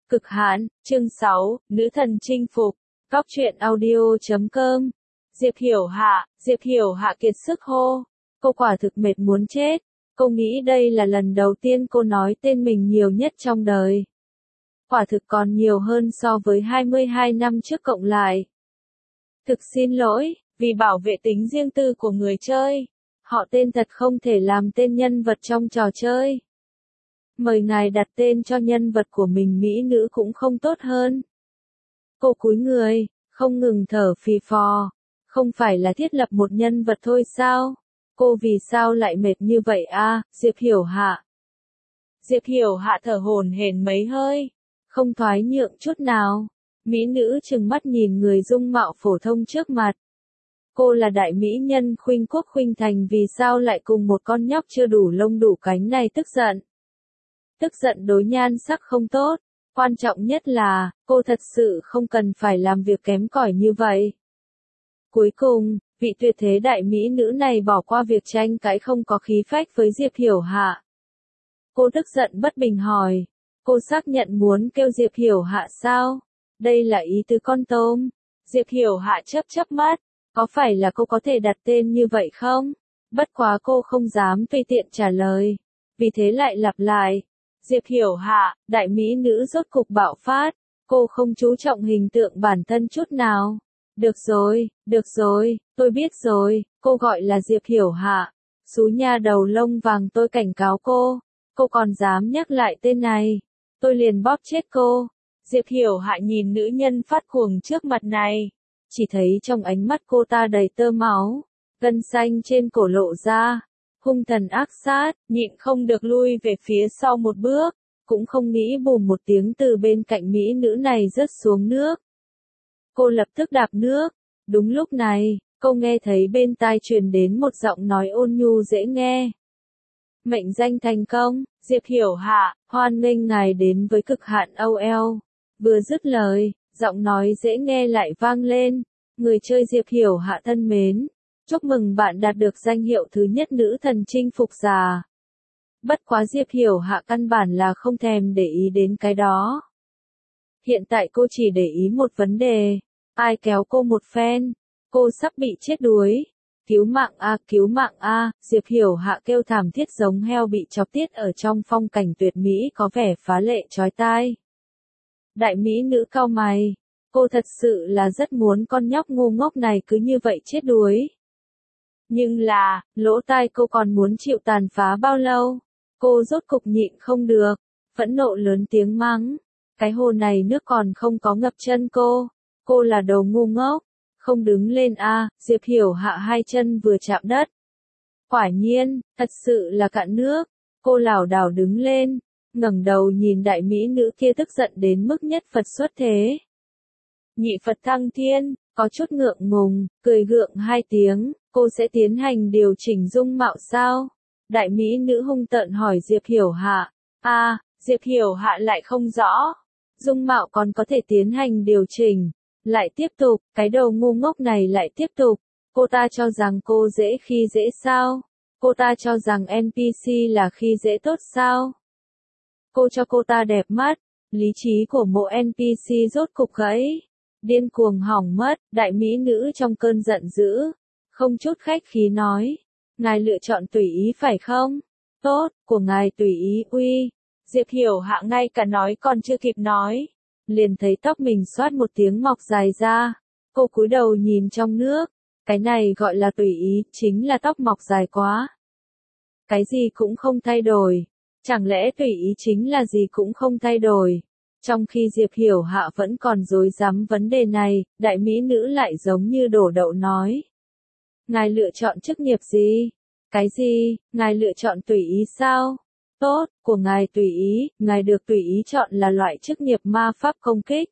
Cực hạn, chương 6, nữ thần chinh phục. Góc truyện audio.com. Diệp Hiểu Hạ kiệt sức hô. Cô quả thực mệt muốn chết. Cô nghĩ đây là lần đầu tiên cô nói tên mình nhiều nhất trong đời. Quả thực còn nhiều hơn so với 22 năm trước cộng lại. Thực xin lỗi, vì bảo vệ tính riêng tư của người chơi. Họ tên thật không thể làm tên nhân vật trong trò chơi. Mời ngài đặt tên cho nhân vật của mình mỹ nữ cũng không tốt hơn. Cô cúi người, không ngừng thở phì phò. Không phải là thiết lập một nhân vật thôi sao? Cô vì sao lại mệt như vậy a, Diệp Hiểu Hạ? Diệp Hiểu Hạ thở hổn hển mấy hơi, không thoái nhượng chút nào. Mỹ nữ trừng mắt nhìn người dung mạo phổ thông trước mặt. Cô là đại mỹ nhân Khuynh Quốc Khuynh Thành, vì sao lại cùng một con nhóc chưa đủ lông đủ cánh này tức giận? Tức giận đối nhan sắc không tốt, quan trọng nhất là, cô thật sự không cần phải làm việc kém cỏi như vậy. Cuối cùng, vị tuyệt thế đại mỹ nữ này bỏ qua việc tranh cãi không có khí phách với Diệp Hiểu Hạ. Cô tức giận bất bình hỏi, cô xác nhận muốn kêu Diệp Hiểu Hạ sao? Đây là ý tứ con tôm. Diệp Hiểu Hạ chớp mắt, có phải là cô có thể đặt tên như vậy không? Bất quá cô không dám tùy tiện trả lời, vì thế lại lặp lại. Diệp Hiểu Hạ, đại mỹ nữ rốt cục bạo phát, cô không chú trọng hình tượng bản thân chút nào. Được rồi, tôi biết rồi, cô gọi là Diệp Hiểu Hạ. Xú nha đầu lông vàng, tôi cảnh cáo cô còn dám nhắc lại tên này, tôi liền bóp chết cô. Diệp Hiểu Hạ nhìn nữ nhân phát cuồng trước mặt này, chỉ thấy trong ánh mắt cô ta đầy tơ máu, gân xanh trên cổ lộ ra. Hung thần ác sát, nhịn không được lui về phía sau một bước, cũng không nghĩ bùm một tiếng từ bên cạnh mỹ nữ này rớt xuống nước. Cô lập tức đạp nước. Đúng lúc này, cô nghe thấy bên tai truyền đến một giọng nói ôn nhu dễ nghe. Mệnh danh thành công, Diệp Hiểu Hạ, hoan nghênh ngài đến với Cực Hạn OL. Vừa dứt lời, giọng nói dễ nghe lại vang lên. Người chơi Diệp Hiểu Hạ thân mến, chúc mừng bạn đạt được danh hiệu thứ nhất nữ thần chinh phục giả. Bất quá Diệp Hiểu Hạ căn bản là không thèm để ý đến cái đó. Hiện tại cô chỉ để ý một vấn đề, ai kéo cô một phen, cô sắp bị chết đuối. Cứu mạng a, Diệp Hiểu Hạ kêu thảm thiết giống heo bị chọc tiết ở trong phong cảnh tuyệt mỹ có vẻ phá lệ chói tai. Đại mỹ nữ cau mày, cô thật sự là rất muốn con nhóc ngu ngốc này cứ như vậy chết đuối. Nhưng là, lỗ tai cô còn muốn chịu tàn phá bao lâu? Cô rốt cục nhịn không được, phẫn nộ lớn tiếng mắng. Cái hồ này nước còn không có ngập chân cô là đồ ngu ngốc, không đứng lên a. Diệp Hiểu Hạ hai chân vừa chạm đất. Quả nhiên, thật sự là cạn nước. Cô lảo đảo đứng lên, ngẩng đầu nhìn đại mỹ nữ kia tức giận đến mức nhất Phật xuất thế. Nhị Phật thăng thiên, có chút ngượng ngùng, cười gượng hai tiếng, cô sẽ tiến hành điều chỉnh dung mạo sao? Đại mỹ nữ hung tợn hỏi Diệp Hiểu Hạ. Diệp Hiểu Hạ lại không rõ. Dung mạo còn có thể tiến hành điều chỉnh. Lại tiếp tục, cái đầu ngu ngốc này lại tiếp tục. Cô ta cho rằng cô dễ khi dễ sao? Cô ta cho rằng NPC là khi dễ tốt sao? Cô cho cô ta đẹp mắt, lý trí của mộ NPC rốt cục gãy. Điên cuồng hỏng mất, đại mỹ nữ trong cơn giận dữ, không chút khách khí nói. Ngài lựa chọn tùy ý phải không? Tốt, của ngài tùy ý. Uy. Diệp Hiểu Hạ ngay cả nói còn chưa kịp nói, liền thấy tóc mình xoát một tiếng mọc dài ra. Cô cúi đầu nhìn trong nước, cái này gọi là tùy ý, chính là tóc mọc dài quá. Cái gì cũng không thay đổi, chẳng lẽ tùy ý chính là gì cũng không thay đổi? Trong khi Diệp Hiểu Hạ vẫn còn rối rắm vấn đề này, đại mỹ nữ lại giống như đổ đậu nói. Ngài lựa chọn chức nghiệp gì? Cái gì? Ngài lựa chọn tùy ý sao? Tốt, của ngài tùy ý, ngài được tùy ý chọn là loại chức nghiệp ma pháp công kích.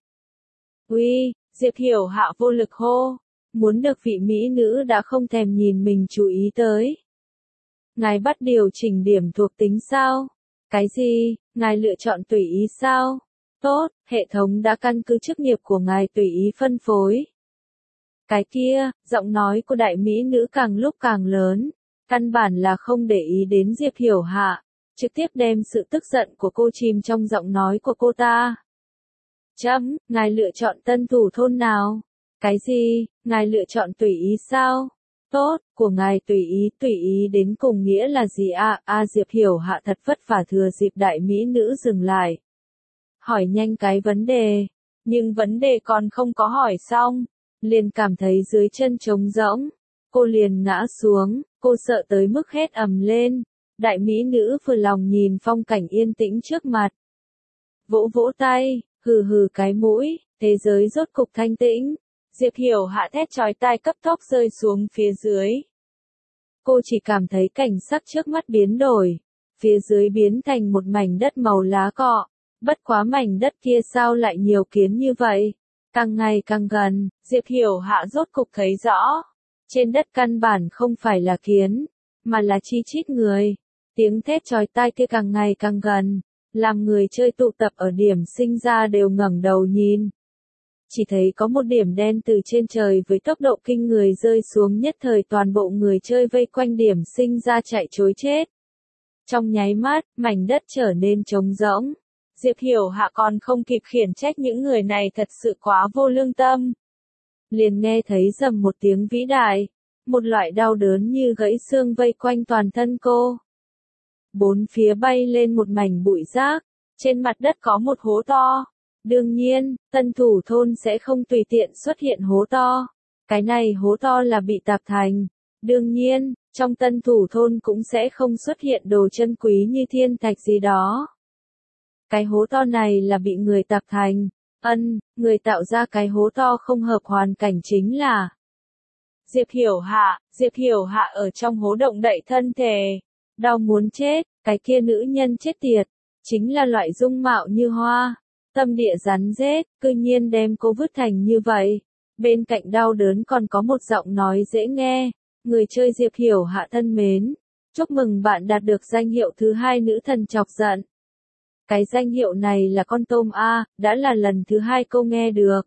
Uy, Diệp Hiểu Hạ vô lực hô, muốn được vị mỹ nữ đã không thèm nhìn mình chú ý tới. Ngài bắt điều chỉnh điểm thuộc tính sao? Cái gì? Ngài lựa chọn tùy ý sao? Tốt, hệ thống đã căn cứ chức nghiệp của ngài tùy ý phân phối. Cái kia, giọng nói của đại mỹ nữ càng lúc càng lớn, căn bản là không để ý đến Diệp Hiểu Hạ, trực tiếp đem sự tức giận của cô chìm trong giọng nói của cô ta. Ngài lựa chọn tân thủ thôn nào? Cái gì, ngài lựa chọn tùy ý sao? Tốt, của ngài tùy ý đến cùng nghĩa là gì ạ? Diệp Hiểu Hạ thật vất vả thừa dịp đại mỹ nữ dừng lại. Hỏi nhanh cái vấn đề, nhưng vấn đề còn không có hỏi xong, liền cảm thấy dưới chân trống rỗng. Cô liền ngã xuống, cô sợ tới mức hét ầm lên. Đại mỹ nữ vừa lòng nhìn phong cảnh yên tĩnh trước mặt. Vỗ vỗ tay, hừ hừ cái mũi, thế giới rốt cục thanh tĩnh. Diệp Hiểu Hạ thét chói tai cấp tốc rơi xuống phía dưới. Cô chỉ cảm thấy cảnh sắc trước mắt biến đổi. Phía dưới biến thành một mảnh đất màu lá cọ. Bất quá mảnh đất kia sao lại nhiều kiến như vậy? Càng ngày càng gần, Diệp Hiểu Hạ rốt cục thấy rõ. Trên đất căn bản không phải là kiến, mà là chi chít người. Tiếng thét chói tai kia càng ngày càng gần, làm người chơi tụ tập ở điểm sinh ra đều ngẩng đầu nhìn. Chỉ thấy có một điểm đen từ trên trời với tốc độ kinh người rơi xuống, nhất thời toàn bộ người chơi vây quanh điểm sinh ra chạy trối chết. Trong nháy mắt, mảnh đất trở nên trống rỗng. Diệp Hiểu Hạ còn không kịp khiển trách những người này thật sự quá vô lương tâm. Liền nghe thấy rầm một tiếng vĩ đại, một loại đau đớn như gãy xương vây quanh toàn thân cô. Bốn phía bay lên một mảnh bụi rác, trên mặt đất có một hố to. Đương nhiên, tân thủ thôn sẽ không tùy tiện xuất hiện hố to. Cái này hố to là bị tạp thành. Đương nhiên, trong tân thủ thôn cũng sẽ không xuất hiện đồ chân quý như thiên thạch gì đó. Cái hố to này là bị người tạp thành. Người tạo ra cái hố to không hợp hoàn cảnh chính là Diệp Hiểu Hạ ở trong hố động đậy thân thể. Đau muốn chết, cái kia nữ nhân chết tiệt. Chính là loại dung mạo như hoa. Tâm địa rắn rết, cư nhiên đem cô vứt thành như vậy. Bên cạnh đau đớn còn có một giọng nói dễ nghe. Người chơi Diệp Hiểu Hạ thân mến. Chúc mừng bạn đạt được danh hiệu thứ 2 nữ thần chọc giận. Cái danh hiệu này là con tôm A, đã là lần thứ 2 cô nghe được.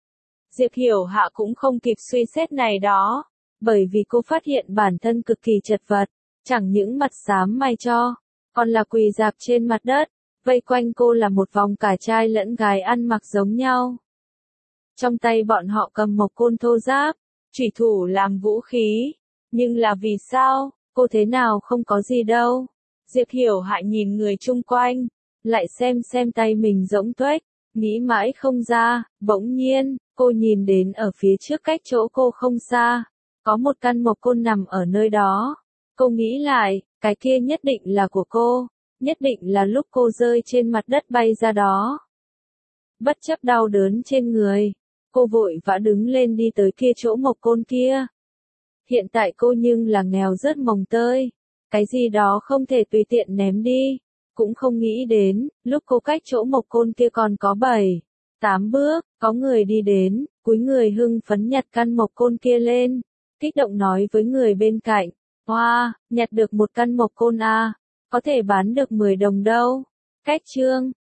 Diệp Hiểu Hạ cũng không kịp suy xét này đó. Bởi vì cô phát hiện bản thân cực kỳ chật vật. Chẳng những mặt xám may cho, còn là quỳ rạp trên mặt đất. Vây quanh cô là một vòng cả trai lẫn gái ăn mặc giống nhau. Trong tay bọn họ cầm một côn thô giáp, chủy thủ làm vũ khí. Nhưng là vì sao, cô thế nào không có gì đâu. Diệp Hiểu Hạ nhìn người chung quanh, lại xem tay mình rỗng tuếch, nghĩ mãi không ra, bỗng nhiên, cô nhìn đến ở phía trước cách chỗ cô không xa, có một căn mộc côn nằm ở nơi đó. Cô nghĩ lại, cái kia nhất định là của cô. Nhất định là lúc cô rơi trên mặt đất bay ra đó. Bất chấp đau đớn trên người, cô vội vã đứng lên đi tới kia chỗ mộc côn kia. Hiện tại cô nhưng là nghèo rớt mồng tơi. Cái gì đó không thể tùy tiện ném đi. Cũng không nghĩ đến, lúc cô cách chỗ mộc côn kia còn có 7-8 bước, có người đi đến, cúi người hưng phấn nhặt căn mộc côn kia lên. Kích động nói với người bên cạnh, wow, nhặt được một căn mộc côn A. Có thể bán được 10 đồng đâu. Cách chương